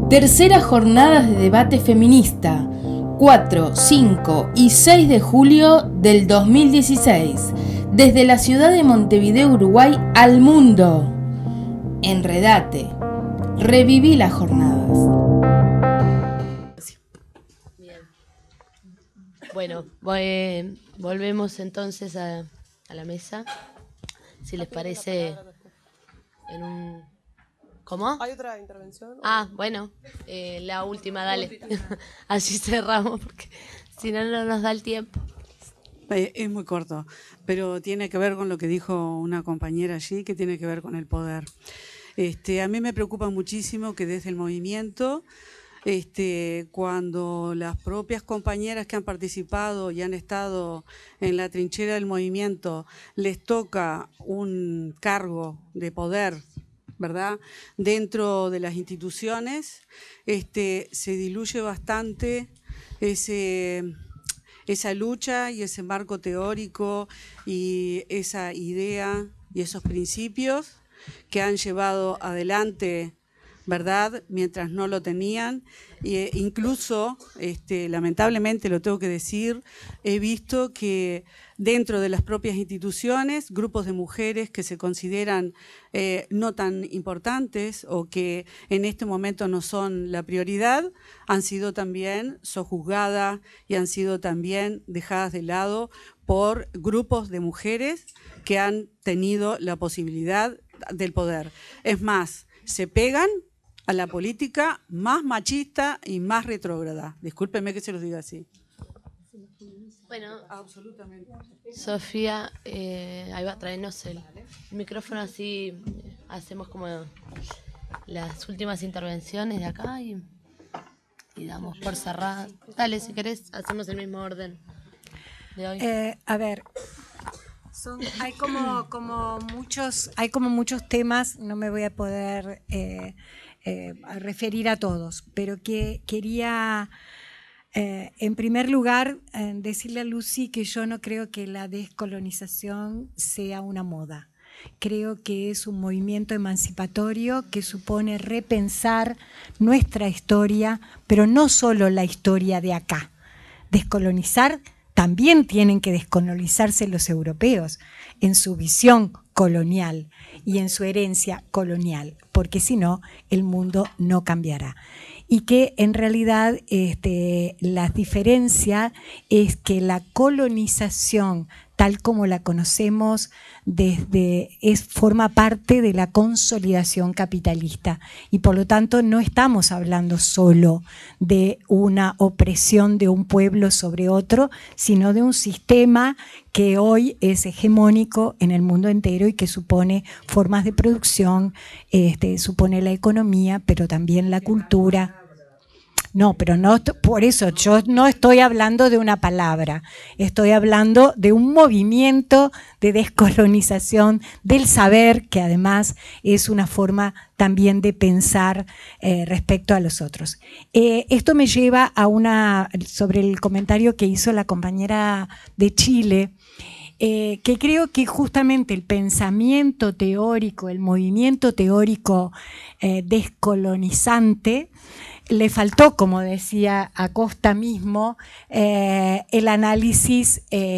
Tercera jornada de debate feminista, 4, 5 y 6 de julio del 2016, desde la ciudad de Montevideo, Uruguay, al mundo. Enredate, reviví las jornadas. Bien. Bueno, volvemos entonces a la mesa. Si les parece, en un... ¿Cómo? ¿Hay otra intervención? Bueno, la última, dale. Así cerramos, porque si no, no nos da el tiempo. Es muy corto, pero tiene que ver con lo que dijo una compañera allí, que tiene que ver con el poder. A mí me preocupa muchísimo que desde el movimiento, cuando las propias compañeras que han participado y han estado en la trinchera del movimiento, les toca un cargo de poder, ¿verdad?, dentro de las instituciones, se diluye bastante esa lucha y ese marco teórico y esa idea y esos principios que han llevado adelante, ¿verdad?, mientras no lo tenían. Incluso, lamentablemente lo tengo que decir, he visto que dentro de las propias instituciones, grupos de mujeres que se consideran no tan importantes o que en este momento no son la prioridad, han sido también sojuzgadas y han sido también dejadas de lado por grupos de mujeres que han tenido la posibilidad del poder. Es más, se pegan a la política más machista y más retrógrada. Discúlpeme que se los diga así. Bueno, absolutamente. Sofía, ahí va, traernos el micrófono, así hacemos como las últimas intervenciones de acá y damos por cerrada. Dale, si querés, hacemos el mismo orden de hoy. A ver, hay como muchos temas, no me voy a poder referir a todos, pero que quería en primer lugar decirle a Lucy que yo no creo que la descolonización sea una moda. Creo que es un movimiento emancipatorio que supone repensar nuestra historia, pero no solo la historia de acá. Descolonizar, también tienen que descolonizarse los europeos en su visión colonial y en su herencia colonial, porque si no, el mundo no cambiará. Y que en realidad la diferencia es que la colonización, tal como la conocemos, forma parte de la consolidación capitalista y por lo tanto no estamos hablando solo de una opresión de un pueblo sobre otro, sino de un sistema que hoy es hegemónico en el mundo entero y que supone formas de producción, supone la economía, pero también la cultura. No, pero no, por eso yo no estoy hablando de una palabra, estoy hablando de un movimiento de descolonización del saber, que además es una forma también de pensar respecto a los otros. Esto me lleva a sobre el comentario que hizo la compañera de Chile, que creo que justamente el pensamiento teórico, el movimiento teórico descolonizante, le faltó, como decía Acosta mismo, el análisis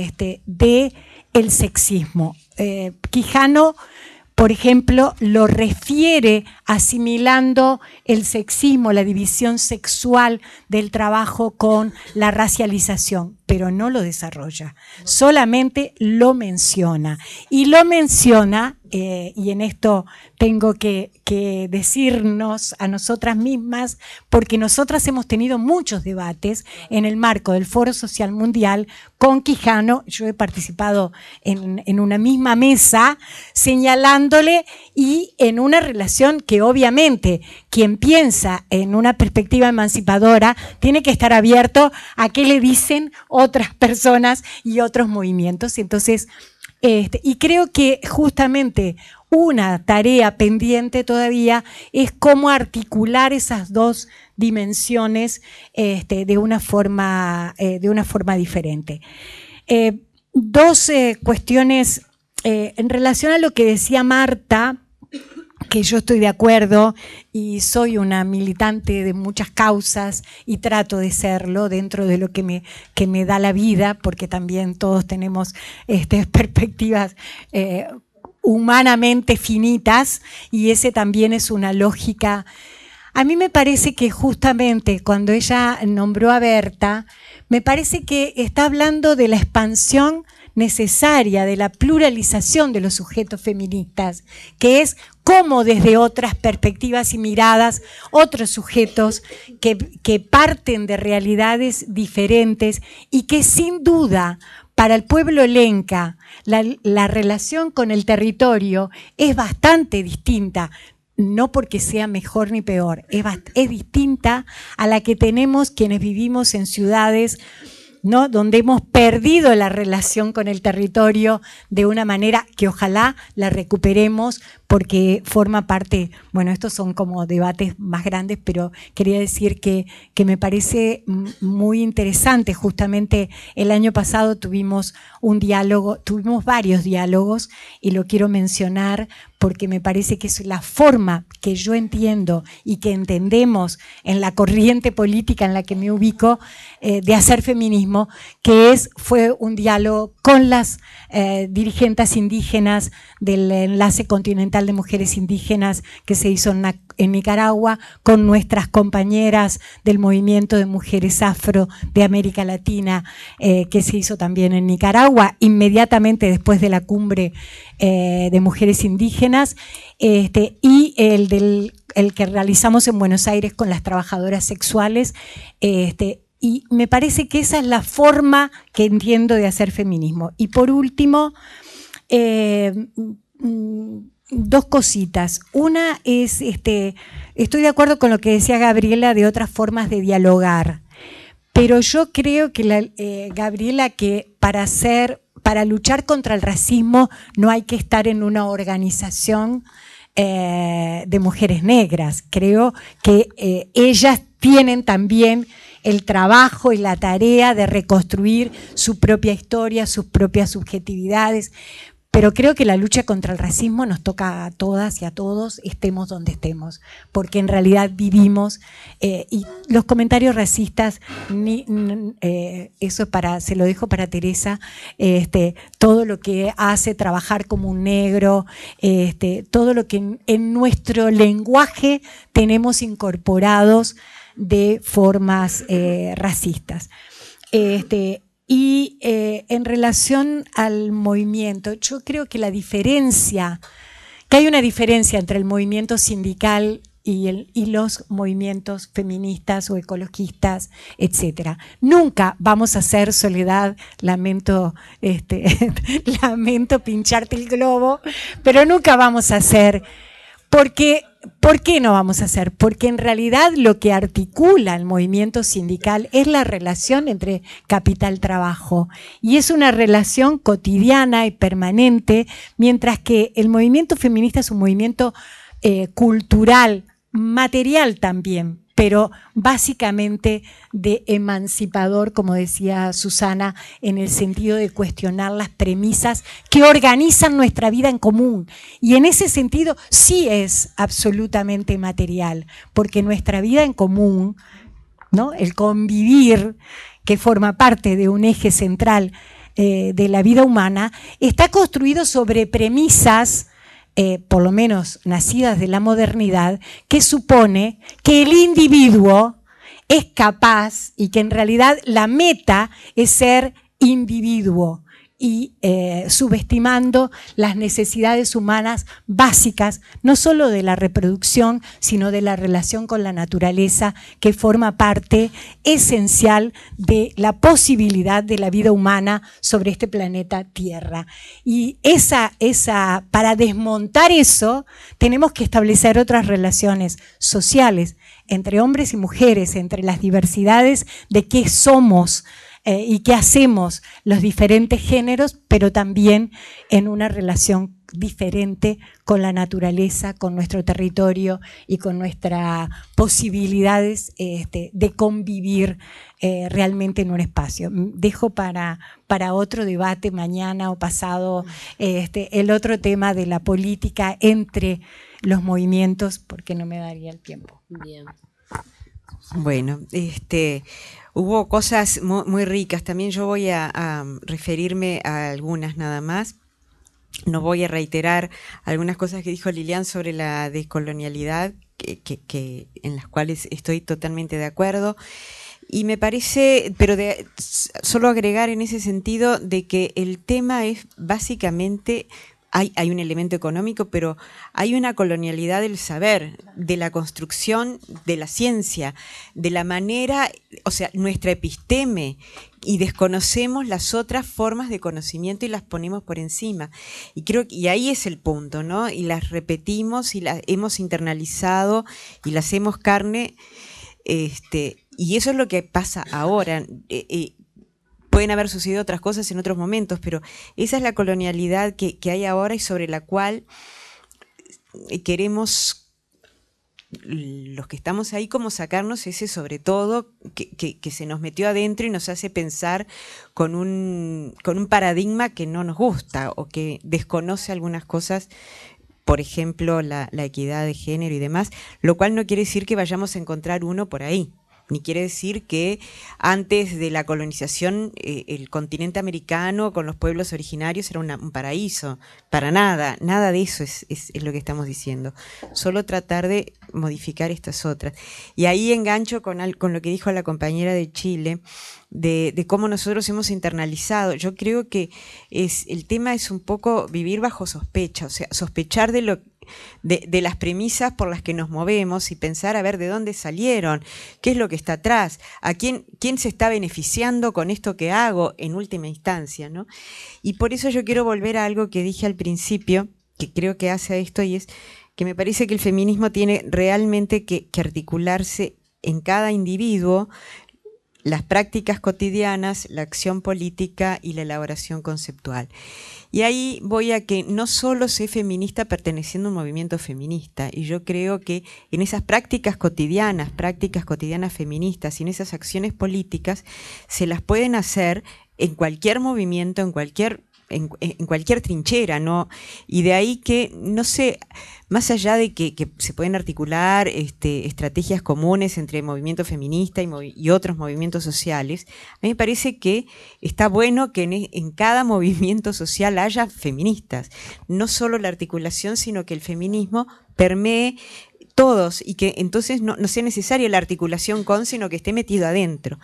de el sexismo. Quijano, por ejemplo, lo refiere asimilando el sexismo, la división sexual del trabajo con la racialización, pero no lo desarrolla, solamente lo menciona. Y lo menciona, y en esto tengo que decirnos a nosotras mismas, porque nosotras hemos tenido muchos debates en el marco del Foro Social Mundial con Quijano. Yo he participado en una misma mesa señalándole, y en una relación que obviamente quien piensa en una perspectiva emancipadora tiene que estar abierto a qué le dicen otras personas y otros movimientos. Entonces, y creo que justamente una tarea pendiente todavía es cómo articular esas dos dimensiones de una forma diferente. Dos cuestiones en relación a lo que decía Marta que yo estoy de acuerdo y soy una militante de muchas causas y trato de serlo dentro de lo que me da la vida, porque también todos tenemos perspectivas humanamente finitas, y ese también es una lógica. A mí me parece que justamente cuando ella nombró a Berta, me parece que está hablando de la expansión necesaria, de la pluralización de los sujetos feministas, que es cómo desde otras perspectivas y miradas, otros sujetos que parten de realidades diferentes y que sin duda para el pueblo lenca la relación con el territorio es bastante distinta. No porque sea mejor ni peor, es distinta a la que tenemos quienes vivimos en ciudades, ¿no?, donde hemos perdido la relación con el territorio de una manera que ojalá la recuperemos, porque forma parte, bueno, estos son como debates más grandes, pero quería decir que me parece muy interesante. Justamente el año pasado tuvimos varios diálogos, y lo quiero mencionar porque me parece que es la forma que yo entiendo y que entendemos en la corriente política en la que me ubico de hacer feminismo, que fue un diálogo con las dirigentes indígenas del Enlace Continental de Mujeres Indígenas que se hizo en Nicaragua, con nuestras compañeras del Movimiento de Mujeres Afro de América Latina, que se hizo también en Nicaragua, inmediatamente después de la cumbre de mujeres indígenas, y el que realizamos en Buenos Aires con las trabajadoras sexuales, y me parece que esa es la forma que entiendo de hacer feminismo. Y por último, dos cositas. Una es, estoy de acuerdo con lo que decía Gabriela de otras formas de dialogar, pero yo creo que Gabriela, que para luchar contra el racismo no hay que estar en una organización de mujeres negras. Creo que ellas tienen también el trabajo y la tarea de reconstruir su propia historia, sus propias subjetividades, pero creo que la lucha contra el racismo nos toca a todas y a todos, estemos donde estemos, porque en realidad vivimos, y los comentarios racistas, eso se lo dejo para Teresa, todo lo que hace trabajar como un negro, todo lo que en nuestro lenguaje tenemos incorporados de formas racistas. Y en relación al movimiento, yo creo que hay una diferencia entre el movimiento sindical y los movimientos feministas o ecologistas, etcétera. Nunca vamos a hacer, Soledad, lamento pincharte el globo, pero nunca vamos a hacer, ¿por qué no vamos a hacer? Porque en realidad lo que articula el movimiento sindical es la relación entre capital-trabajo, y es una relación cotidiana y permanente, mientras que el movimiento feminista es un movimiento cultural, material también, pero básicamente de emancipador, como decía Susana, en el sentido de cuestionar las premisas que organizan nuestra vida en común. Y en ese sentido sí es absolutamente material, porque nuestra vida en común, ¿no?, el convivir, que forma parte de un eje central de la vida humana, está construido sobre premisas, por lo menos nacidas de la modernidad, que supone que el individuo es capaz, y que en realidad la meta es ser individuo, y subestimando las necesidades humanas básicas, no solo de la reproducción, sino de la relación con la naturaleza, que forma parte esencial de la posibilidad de la vida humana sobre este planeta Tierra. Y para desmontar eso, tenemos que establecer otras relaciones sociales entre hombres y mujeres, entre las diversidades de qué somos, y qué hacemos los diferentes géneros, pero también en una relación diferente con la naturaleza, con nuestro territorio y con nuestras posibilidades de convivir realmente en un espacio. Dejo para otro debate mañana o pasado el otro tema de la política entre los movimientos, porque no me daría el tiempo. Bien. Bueno, hubo cosas muy ricas. También yo voy a referirme a algunas nada más. No voy a reiterar algunas cosas que dijo Lilian sobre la descolonialidad, en las cuales estoy totalmente de acuerdo. Y me parece, pero solo agregar en ese sentido de que el tema es básicamente, hay un elemento económico, pero hay una colonialidad del saber, de la construcción de la ciencia, de la manera, o sea, nuestra episteme, y desconocemos las otras formas de conocimiento y las ponemos por encima. Y creo que ahí es el punto, ¿no? Y las repetimos y las hemos internalizado y las hacemos carne, y eso es lo que pasa ahora. Pueden haber sucedido otras cosas en otros momentos, pero esa es la colonialidad que hay ahora y sobre la cual queremos, los que estamos ahí, como sacarnos ese sobre todo que se nos metió adentro y nos hace pensar con un paradigma que no nos gusta o que desconoce algunas cosas, por ejemplo la equidad de género y demás, lo cual no quiere decir que vayamos a encontrar uno por ahí. Ni quiere decir que antes de la colonización el continente americano con los pueblos originarios era un paraíso. Para nada, nada de eso es lo que estamos diciendo. Solo tratar de modificar estas otras. Y ahí engancho con lo que dijo la compañera de Chile, de cómo nosotros hemos internalizado. Yo creo que el tema es un poco vivir bajo sospecha, o sea, sospechar de las premisas por las que nos movemos y pensar a ver de dónde salieron, qué es lo que está atrás, a quién se está beneficiando con esto que hago en última instancia, ¿no? Y por eso yo quiero volver a algo que dije al principio, que creo que hace a esto, y es que me parece que el feminismo tiene realmente que articularse en cada individuo, las prácticas cotidianas, la acción política y la elaboración conceptual. Y ahí voy a que no solo sé feminista perteneciendo a un movimiento feminista, y yo creo que en esas prácticas cotidianas feministas y en esas acciones políticas se las pueden hacer en cualquier movimiento, en cualquier trinchera, ¿no? Y de ahí que, no sé, más allá de que se pueden articular estrategias comunes entre el movimiento feminista y otros movimientos sociales, a mí me parece que está bueno que en cada movimiento social haya feministas, no solo la articulación, sino que el feminismo permee todos y que entonces no sea necesaria la articulación sino que esté metido adentro.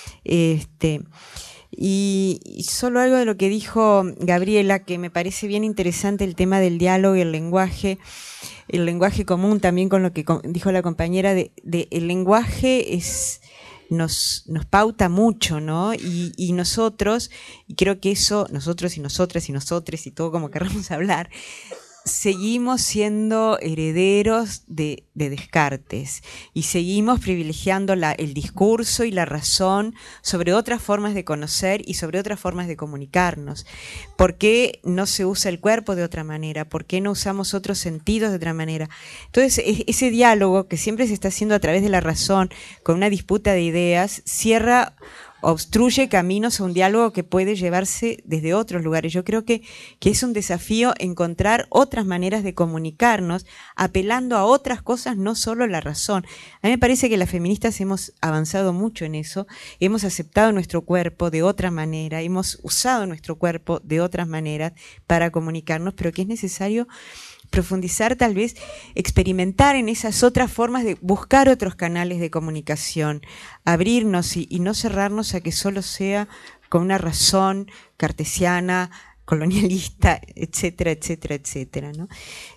Y solo algo de lo que dijo Gabriela, que me parece bien interesante, el tema del diálogo y el lenguaje común, también con lo que dijo la compañera, el lenguaje nos pauta mucho, ¿no? Y nosotros, y creo que eso, nosotros y nosotras y nosotres y todo como queramos hablar, seguimos siendo herederos de Descartes y seguimos privilegiando el discurso y la razón sobre otras formas de conocer y sobre otras formas de comunicarnos. ¿Por qué no se usa el cuerpo de otra manera? ¿Por qué no usamos otros sentidos de otra manera? Entonces, ese diálogo que siempre se está haciendo a través de la razón, con una disputa de ideas, obstruye caminos a un diálogo que puede llevarse desde otros lugares. Yo creo que es un desafío encontrar otras maneras de comunicarnos, apelando a otras cosas, no solo la razón. A mí me parece que las feministas hemos avanzado mucho en eso, hemos aceptado nuestro cuerpo de otra manera, hemos usado nuestro cuerpo de otras maneras para comunicarnos, pero que es necesario profundizar, tal vez experimentar en esas otras formas, de buscar otros canales de comunicación, abrirnos y no cerrarnos a que solo sea con una razón cartesiana, colonialista, etcétera, etcétera, etcétera, ¿no?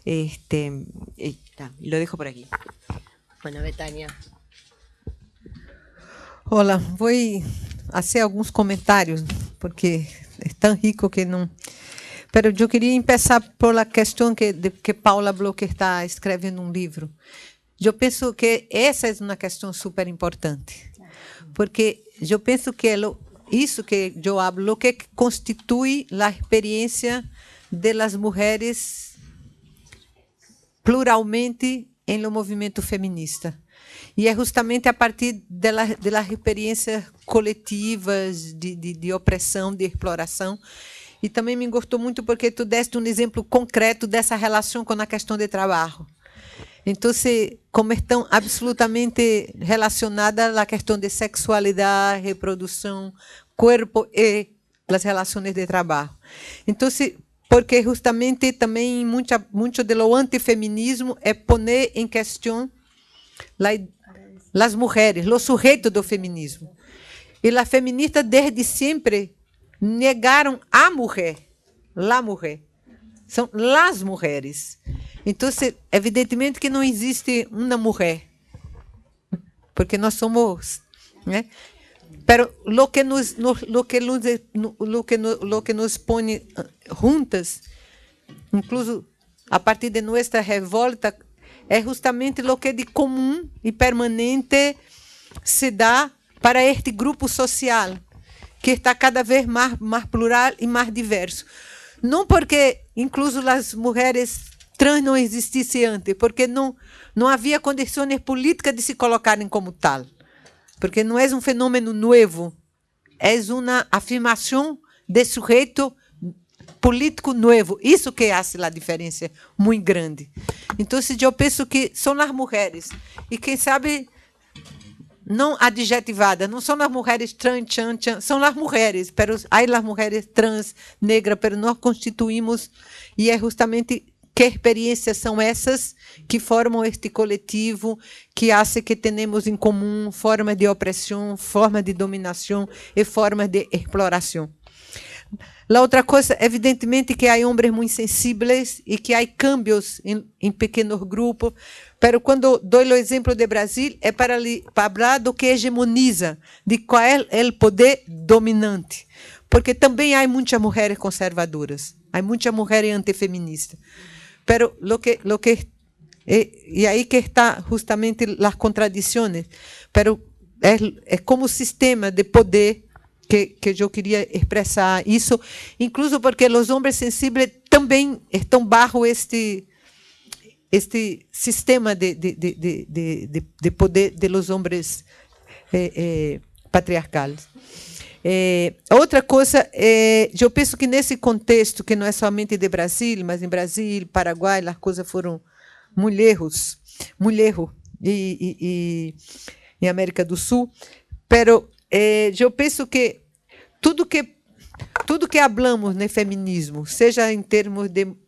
Lo dejo por aquí. Bueno, Betania. Olá, vou fazer alguns comentários, porque é tão rico que não... Pero eu queria começar por la questão que Paula Blocher está escrevendo um livro. Eu penso que essa é uma questão super importante, porque eu penso que isso que eu hablo, lo que constitui a experiência de las mulheres pluralmente em lo movimento feminista. E é justamente a partir de las experiências coletivas de opressão, de exploração. E também me gostou muito porque tu deste um exemplo concreto dessa relação com a questão de trabalho. Entonces, como estão absolutamente relacionadas a questão de sexualidade, reprodução, corpo e as relações de trabalho. Então, porque justamente também muito do antifeminismo é poner em questão as mulheres, os sujeitos do feminismo. E as feministas desde sempre negaram a mulher, são as mulheres. Então, evidentemente que não existe uma mulher, porque nós somos, né? Pero lo que nos põe juntas, incluso a partir de nossa revolta, é justamente o que de comum e permanente se dá para este grupo social, que está cada vez mais plural e mais diverso. Não porque incluso as mulheres trans não existissem antes, porque não havia condições políticas de se colocarem como tal. Porque não é um fenômeno novo, é uma afirmação de sujeito político novo. Isso que faz a diferença muito grande. Então, eu penso que são as mulheres, e quem sabe, não adjetivadas, não são as mulheres trans, são as mulheres, mas há as mulheres trans, negras, mas nós constituímos, e é justamente que experiências são essas que formam este coletivo, que fazem que tenhamos em comum formas de opressão, formas de dominação e formas de exploração. A outra coisa, evidentemente, que há homens muito sensíveis e que há cambios em pequenos grupos, mas quando dou o exemplo de Brasil, é para falar do que hegemoniza, de qual é o poder dominante. Porque também há muitas mulheres conservadoras, há muitas mulheres antifeministas. Pero e aí que está justamente as contradições, pero é como sistema de poder que eu queria expressar isso, incluso porque os homens sensíveis também estão bajo este sistema de poder de los homens patriarcais. Outra coisa, eu penso que nesse contexto, que não é somente de Brasil, mas em Brasil, Paraguai, as coisas foram muito lejos e em América do Sul, pero eu penso que tudo que hablamos no feminismo, seja em termos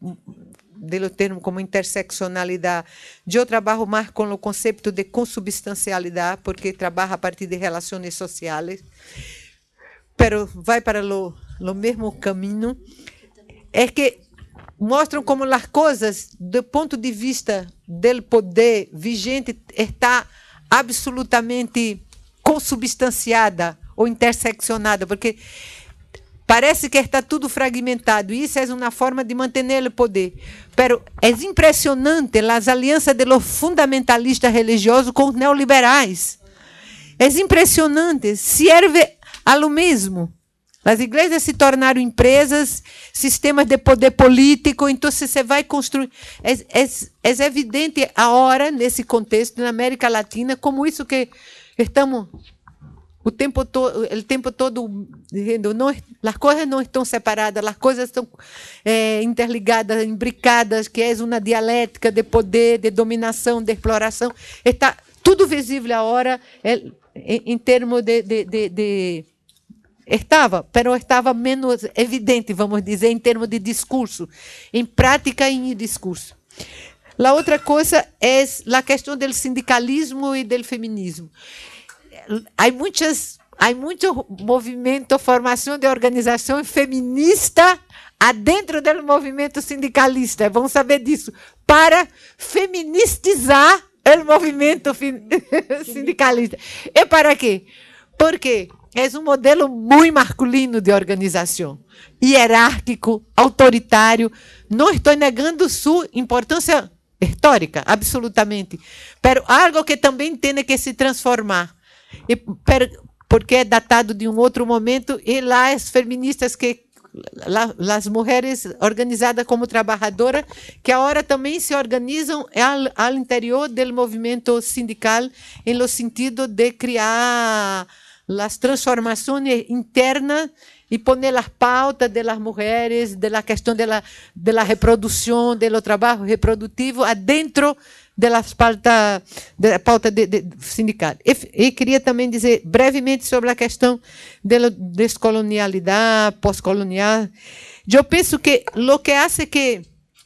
do termo como interseccionalidade, eu trabalho mais com o conceito de consubstancialidade, porque trabalho a partir de relações sociais, pero vai para o mesmo caminho, é que mostram como as coisas, do ponto de vista do poder vigente, está absolutamente consubstanciada ou interseccionada, porque parece que está tudo fragmentado, e isso é uma forma de manter o poder. Pero é impressionante as alianças de los fundamentalistas religiosos com os neoliberais. É impressionante, serve a lo mesmo. As igrejas se tornaram empresas, sistemas de poder político, então você vai construir. É evidente agora, nesse contexto, na América Latina, como isso que estamos o tempo todo dizendo, as coisas não estão separadas, as coisas estão interligadas, imbricadas, que é uma dialética de poder, de dominação, de exploração. Está tudo visível agora em termos de estava menos evidente, vamos dizer, em termos de discurso, em prática e em discurso. A outra coisa é a questão do sindicalismo e do feminismo. Há muito movimento, formação de organização feminista adentro do movimento sindicalista. Vamos saber disso. Para feministizar o movimento sindicalista. E para quê? Porque é um modelo muito masculino de organização, hierárquico, autoritário. Não estou negando sua importância histórica, absolutamente. Mas algo que também tem que se transformar. Porque é datado de um outro momento, e lá as feministas, as mulheres organizadas como trabalhadoras, que agora também se organizam ao interior do movimento sindical, no sentido de criar as transformações internas e pôr as pautas das mulheres, da questão da reprodução, do trabalho reprodutivo, adentro da pauta sindical. E queria também dizer brevemente sobre a questão da descolonialidade, pós-colonial. Eu penso que o que hace que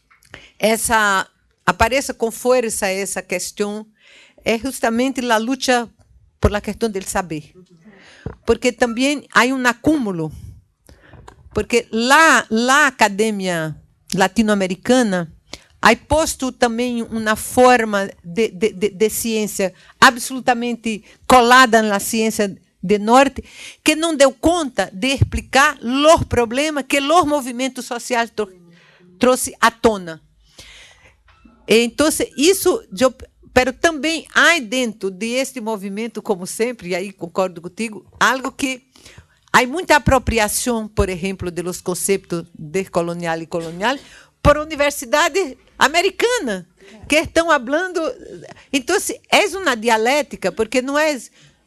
apareça com força essa questão é justamente a luta por a questão do saber. Porque também há um acúmulo, porque a academia latino-americana ha posto também uma forma de ciência absolutamente colada na ciência do norte, que não deu conta de explicar os problemas que os movimentos sociais trouxe à tona. Então, isso, pero também há dentro deste movimento, como sempre, e aí concordo contigo, algo que há muita apropriação, por exemplo, dos conceitos de colonial e colonial por universidades americanas, que estão falando. Então, é uma dialética, porque não é.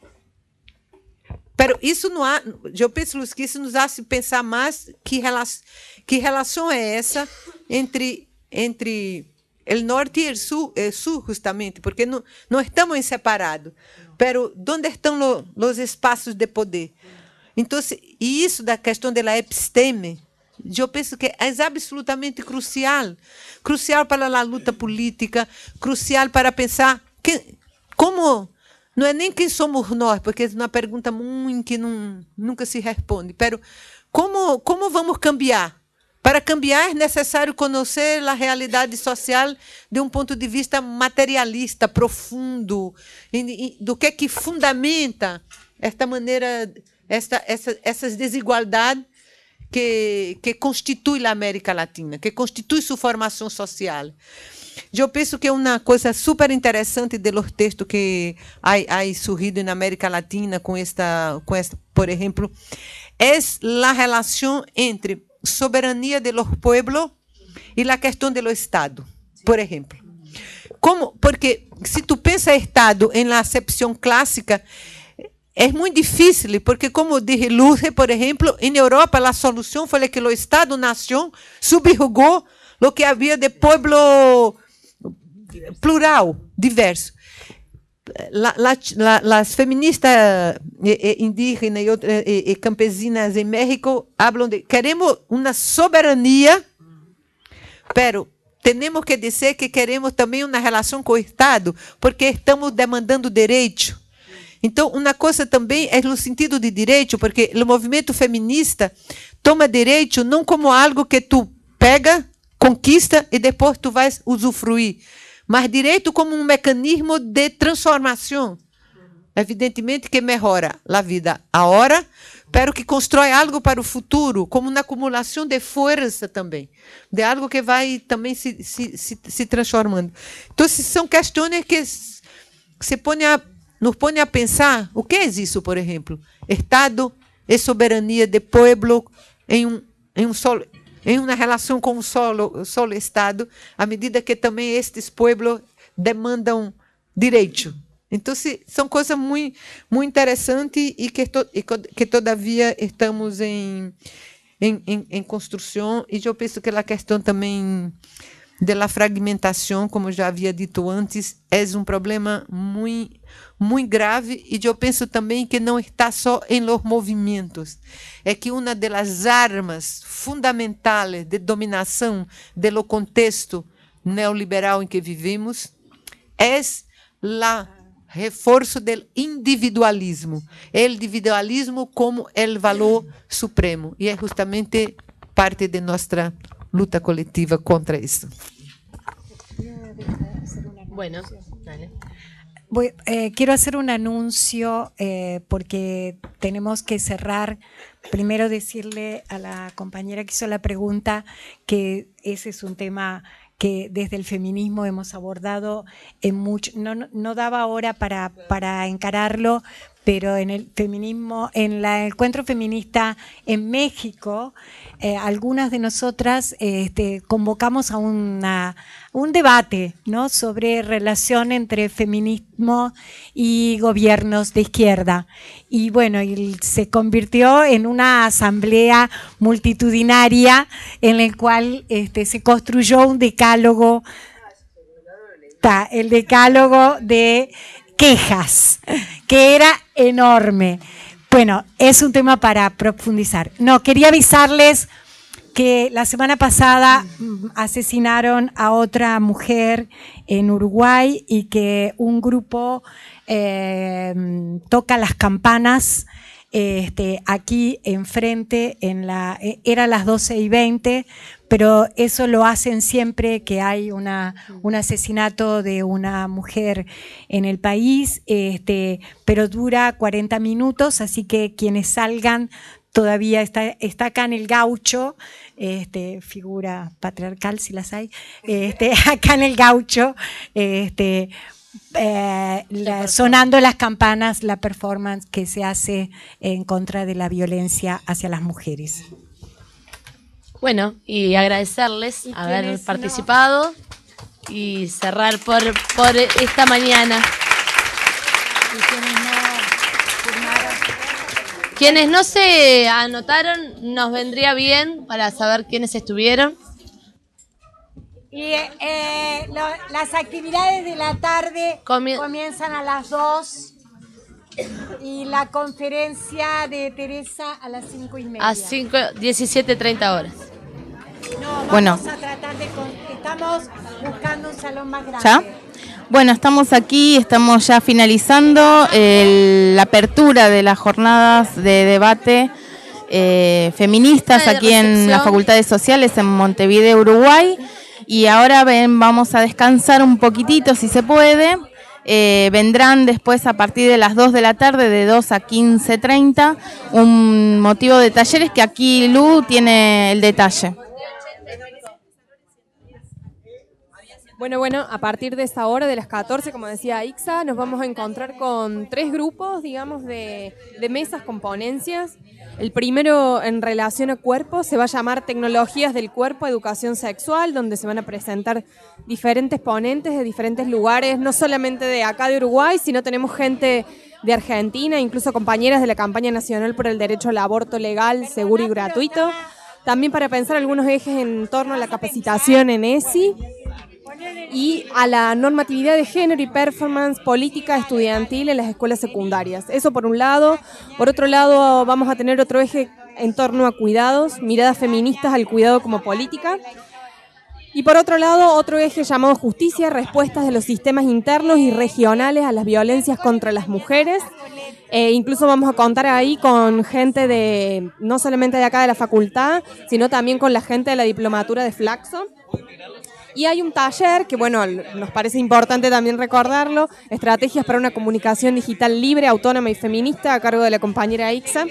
Pero isso não há. Eu penso que isso nos hace pensar mais que relação é essa entre o norte e o sul, justamente, porque não estamos separados. Pero onde estão os espaços de poder? Então, e isso da questão da episteme, eu penso que é absolutamente crucial para a luta política, crucial para pensar como não é nem quem somos nós, porque é uma pergunta muito que nunca se responde, pero como vamos cambiar? Para cambiar é necessário conhecer a realidade social de um ponto de vista materialista, profundo, do que fundamenta esta maneira, essas desigualdades que constituem a América Latina, que constituem sua formação social. Eu penso que uma coisa super interessante de los textos que há surgido na América Latina com esta, por exemplo, é a relação entre soberania de los pueblos e a questão do Estado, por exemplo. Porque se tu pensa Estado em la acepção clássica, é muito difícil, porque, como disse Luce, por exemplo, em Europa, a solução foi que o Estado-nação subyugou o que havia de pueblo plural, diverso. As feministas indígenas e campesinas em México falam de queremos uma soberania, pero temos que dizer que queremos também uma relação com o Estado, porque estamos demandando direito. Então, uma coisa também é no sentido de direito, porque o movimento feminista toma direito não como algo que tu pega, conquista e depois tu vais usufruir, mas direito como um mecanismo de transformação. Evidentemente que melhora a vida agora, pero que constrói algo para o futuro, como uma acumulação de força também, de algo que vai também se transformando. Então, são questões que nos põe a pensar o que é isso, por exemplo, Estado e soberania de pueblo em uma relação com um solo Estado, à medida que também estes pueblos demandam direito. Então, são coisas muito, muito interessantes e que todavia estamos em construção. E eu penso que a questão também da fragmentação, como já havia dito antes, é um problema muito, muito grave, e eu penso também que não está só em los movimentos. É que uma das armas fundamentais de dominação do contexto neoliberal em que vivemos é o reforço do individualismo. O individualismo como o valor supremo. E é justamente parte de nossa luta coletiva contra isso. Bueno, dale. Quiero hacer un anuncio porque tenemos que cerrar. Primero decirle a la compañera que hizo la pregunta que ese es un tema que desde el feminismo hemos abordado en mucho, no daba hora para encararlo, pero en el feminismo, en el encuentro feminista en México, algunas de nosotras convocamos a un debate, ¿no?, sobre relación entre feminismo y gobiernos de izquierda. Y bueno, y se convirtió en una asamblea multitudinaria en la cual se construyó un decálogo. lista, el decálogo de quejas, que era enorme. Bueno, es un tema para profundizar. No, quería avisarles que la semana pasada asesinaron a otra mujer en Uruguay y que un grupo toca las campanas aquí enfrente, era las 12:20, pero eso lo hacen siempre que hay un asesinato de una mujer en el país, pero dura 40 minutos, así que quienes salgan, todavía está acá en el Gaucho, figura patriarcal si las hay, acá en el Gaucho, sonando las campanas, la performance que se hace en contra de la violencia hacia las mujeres. Bueno, y agradecerles haber participado y cerrar por esta mañana. Quienes no se anotaron, nos vendría bien para saber quiénes estuvieron. Y las actividades de la tarde comienzan a las 2 y la conferencia de Teresa a las 5:30. A 17:30 horas. No, vamos a tratar estamos buscando un salón más grande. ¿Ya? Bueno, estamos aquí, estamos ya finalizando la apertura de las jornadas de debate feministas aquí en las Facultades Sociales en Montevideo, Uruguay. Y ahora vamos a descansar un poquitito si se puede. Vendrán después a partir de las 2 de la tarde, de 2 a 15:30, un motivo de talleres que aquí Lu tiene el detalle. Bueno, a partir de esa hora, de las 14, como decía Ixa, nos vamos a encontrar con 3 grupos, digamos, de mesas con ponencias. El primero, en relación a cuerpo, se va a llamar Tecnologías del Cuerpo, Educación Sexual, donde se van a presentar diferentes ponentes de diferentes lugares, no solamente de acá de Uruguay, sino tenemos gente de Argentina, incluso compañeras de la campaña nacional por el derecho al aborto legal, seguro y gratuito. También para pensar algunos ejes en torno a la capacitación en ESI y a la normatividad de género y performance política estudiantil en las escuelas secundarias. Eso por un lado. Por otro lado, vamos a tener otro eje en torno a cuidados, miradas feministas al cuidado como política. Y por otro lado, otro eje llamado justicia, respuestas de los sistemas internos y regionales a las violencias contra las mujeres. Incluso vamos a contar ahí con gente no solamente de acá de la facultad, sino también con la gente de la diplomatura de Flaxo. Y hay un taller que, nos parece importante también recordarlo, Estrategias para una comunicación digital libre, autónoma y feminista, a cargo de la compañera Ixa.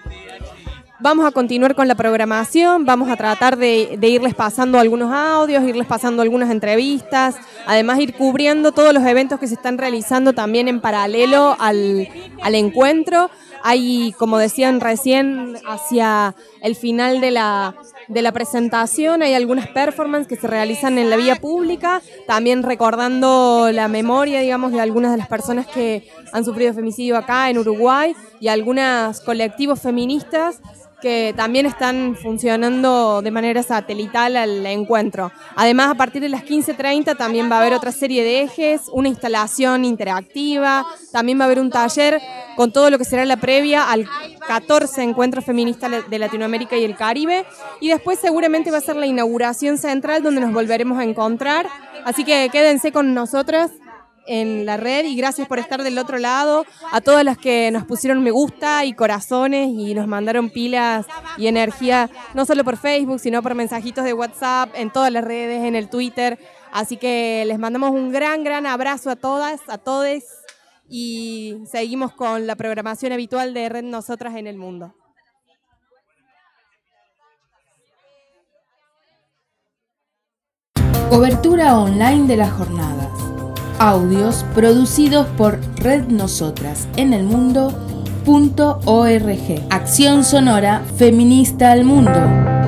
Vamos a continuar con la programación, vamos a tratar de irles pasando algunos audios, irles pasando algunas entrevistas, además ir cubriendo todos los eventos que se están realizando también en paralelo al encuentro. Hay, como decían recién, hacia el final de la presentación hay algunas performances que se realizan en la vía pública, también recordando la memoria, digamos, de algunas de las personas que han sufrido femicidio acá en Uruguay y algunos colectivos feministas que también están funcionando de manera satelital al encuentro. Además, a partir de las 15:30 también va a haber otra serie de ejes, una instalación interactiva, también va a haber un taller con todo lo que será la previa al 14 Encuentro Feminista de Latinoamérica y el Caribe, y después seguramente va a ser la inauguración central donde nos volveremos a encontrar, así que quédense con nosotras en la red y gracias por estar del otro lado, a todas las que nos pusieron me gusta y corazones y nos mandaron pilas y energía, no solo por Facebook, sino por mensajitos de WhatsApp, en todas las redes, en el Twitter, así que les mandamos un gran abrazo a todas, a todes, y seguimos con la programación habitual de Red Nosotras en el Mundo. Cobertura online de las jornadas. Audios producidos por Red Nosotras en el Mundo.org. Acción sonora feminista al mundo.